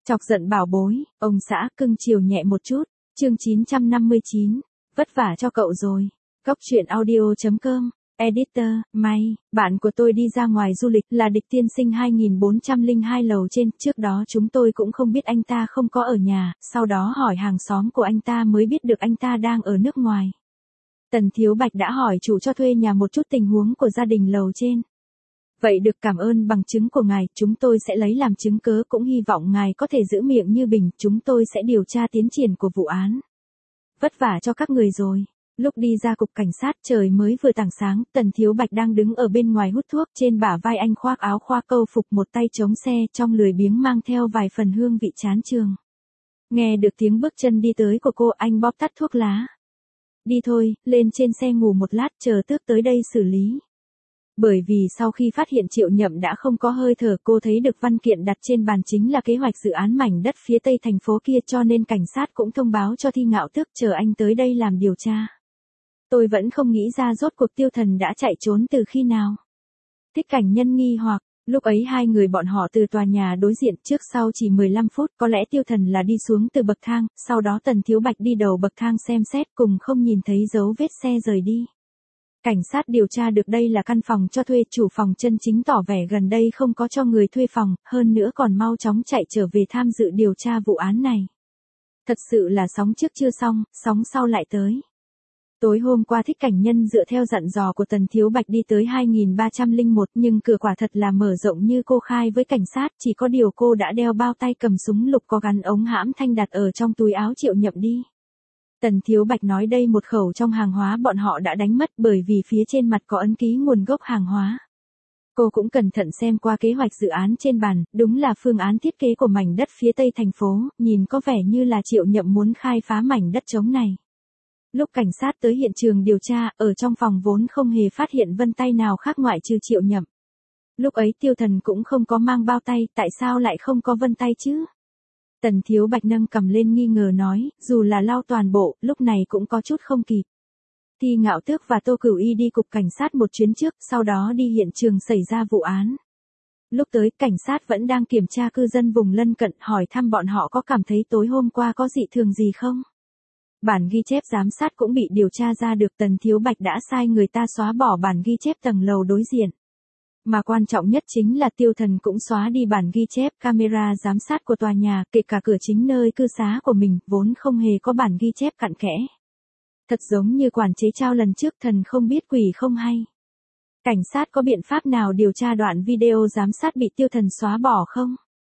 Chọc giận bảo bối, ông xã cưng chiều nhẹ một chút. Chương 959. Vất vả cho cậu rồi. Góc truyện audio.com. Editor, May, bạn của tôi đi ra ngoài du lịch là Địch Tiên Sinh 2402 lầu trên, trước đó chúng tôi cũng không biết anh ta không có ở nhà, sau đó hỏi hàng xóm của anh ta mới biết được anh ta đang ở nước ngoài. Tần Thiếu Bạch đã hỏi chủ cho thuê nhà một chút tình huống của gia đình lầu trên. Vậy được, cảm ơn bằng chứng của ngài, chúng tôi sẽ lấy làm chứng cớ, cũng hy vọng ngài có thể giữ miệng như bình, chúng tôi sẽ điều tra tiến triển của vụ án. Vất vả cho các người rồi. Lúc đi ra cục cảnh sát trời mới vừa tảng sáng, Tần Thiếu Bạch đang đứng ở bên ngoài hút thuốc, trên bả vai anh khoác áo khoa câu phục, một tay chống xe, trong lười biếng mang theo vài phần hương vị chán chường. Nghe được tiếng bước chân đi tới của cô, anh bóp tắt thuốc lá. Đi thôi, lên trên xe ngủ một lát, chờ tước tới đây xử lý. Bởi vì sau khi phát hiện Triệu Nhậm đã không có hơi thở, cô thấy được văn kiện đặt trên bàn chính là kế hoạch dự án mảnh đất phía tây thành phố kia, cho nên cảnh sát cũng thông báo cho Thi Ngạo Tước chờ anh tới đây làm điều tra. Tôi vẫn không nghĩ ra rốt cuộc Tiêu Thần đã chạy trốn từ khi nào. Thích Cảnh Nhân nghi hoặc, lúc ấy hai người bọn họ từ tòa nhà đối diện, trước sau chỉ 15 phút, có lẽ Tiêu Thần là đi xuống từ bậc thang, sau đó Tần Thiếu Bạch đi đầu bậc thang xem xét, cùng không nhìn thấy dấu vết xe rời đi. Cảnh sát điều tra được đây là căn phòng cho thuê, chủ phòng chân chính tỏ vẻ gần đây không có cho người thuê phòng, hơn nữa còn mau chóng chạy trở về tham dự điều tra vụ án này. Thật sự là sóng trước chưa xong, sóng sau lại tới. Tối hôm qua Thích Cảnh Nhân dựa theo dặn dò của Tần Thiếu Bạch đi tới 2301, nhưng cửa quả thật là mở rộng như cô khai với cảnh sát, chỉ có điều cô đã đeo bao tay cầm súng lục có gắn ống hãm thanh đặt ở trong túi áo Triệu Nhậm đi. Tần Thiếu Bạch nói đây một khẩu trong hàng hóa bọn họ đã đánh mất, bởi vì phía trên mặt có ấn ký nguồn gốc hàng hóa. Cô cũng cẩn thận xem qua kế hoạch dự án trên bàn, đúng là phương án thiết kế của mảnh đất phía tây thành phố, nhìn có vẻ như là Triệu Nhậm muốn khai phá mảnh đất trống này. Lúc cảnh sát tới hiện trường điều tra, ở trong phòng vốn không hề phát hiện vân tay nào khác ngoại trừ Triệu Nhậm. Lúc ấy Tiêu Thần cũng không có mang bao tay, tại sao lại không có vân tay chứ? Tần Thiếu Bạch nâng cầm lên nghi ngờ nói, dù là lau toàn bộ, lúc này cũng có chút không kịp. Thi Ngạo Tước và Tô Cửu Y đi cục cảnh sát một chuyến trước, sau đó đi hiện trường xảy ra vụ án. Lúc tới, cảnh sát vẫn đang kiểm tra cư dân vùng lân cận, hỏi thăm bọn họ có cảm thấy tối hôm qua có dị thường gì không. Bản ghi chép giám sát cũng bị điều tra ra được, Tần Thiếu Bạch đã sai người ta xóa bỏ bản ghi chép tầng lầu đối diện. Mà quan trọng nhất chính là Tiêu Thần cũng xóa đi bản ghi chép camera giám sát của tòa nhà, kể cả cửa chính nơi cư xá của mình, vốn không hề có bản ghi chép cặn kẽ. Thật giống như quản chế Trao lần trước, thần không biết quỷ không hay. Cảnh sát có biện pháp nào điều tra đoạn video giám sát bị Tiêu Thần xóa bỏ không?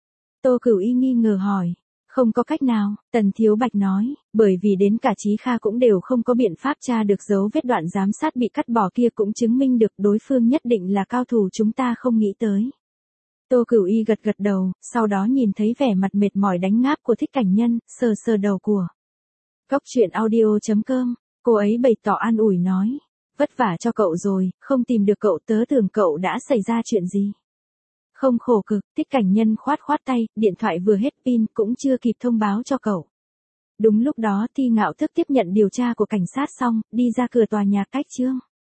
Tô Cửu Y nghi ngờ hỏi. Không có cách nào, Tần Thiếu Bạch nói, bởi vì đến cả Chí Kha cũng đều không có biện pháp tra được dấu vết đoạn giám sát bị cắt bỏ kia, cũng chứng minh được đối phương nhất định là cao thủ chúng ta không nghĩ tới. Tô Cửu Y gật gật đầu, sau đó nhìn thấy vẻ mặt mệt mỏi đánh ngáp của Thích Cảnh Nhân, sờ sờ đầu của. Góc truyện audio.com, cô ấy bày tỏ an ủi nói, vất vả cho cậu rồi, không tìm được cậu tớ tưởng cậu đã xảy ra chuyện gì. Không khổ cực, Thích Cảnh Nhân khoát khoát tay, điện thoại vừa hết pin, cũng chưa kịp thông báo cho cậu. Đúng lúc đó Thi Ngạo Tước tiếp nhận điều tra của cảnh sát xong, đi ra cửa tòa nhà cách trương.